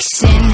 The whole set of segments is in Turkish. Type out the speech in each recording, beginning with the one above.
bitiksin.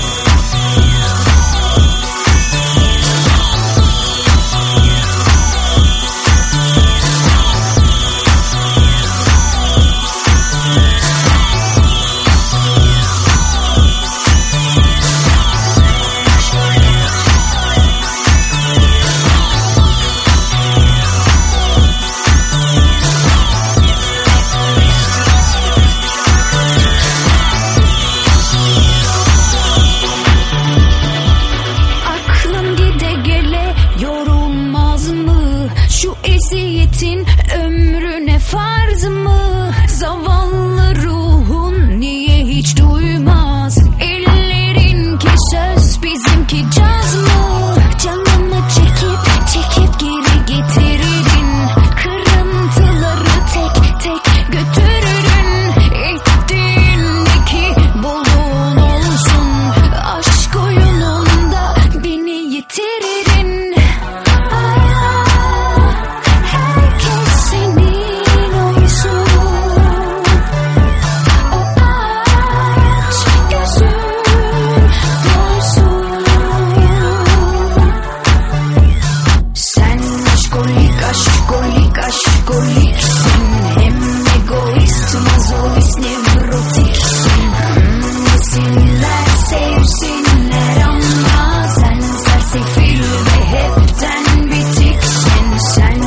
Şu eziyetin ömrüne farz mı? Zavallı ruhun niye hiç duymaz? Ellerinki söz, bizimki caz mı? Canımı çekip geri getiririn. Kırıntıları tek tek götürürün. Ettiğindeki bolluğun olsun. Aşk oyununda beni yitiririn. Aşkoliksin, hem egoist, mazoist, nevrotiksin. Yesinler, sevsinler ama sen sersefil ve hepten bitiksin. Sen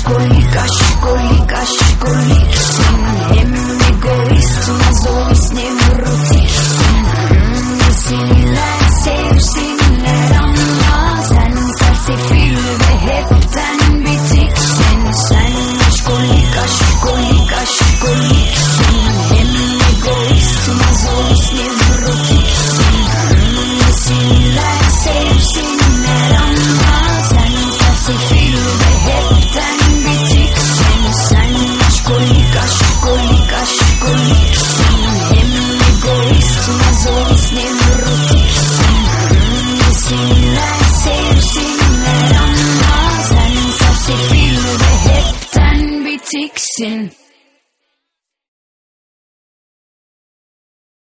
aşkoliksin, hem egoist, mazoist, nevrotiksin. Yesinler, sevsinler ama sen sersefil ve hepten bitiksin. Sen aşkoliksin, hem egoist, mazoist, nevrotiksin. Yesinler, sevsinler ama sen sersefil ve hepten bitiksin. Sen aşkoliksin, hem egoist, mazoist, nevrotiksin. Yesinler, sevsinler ama sen sersefil ve hepten bitiksin.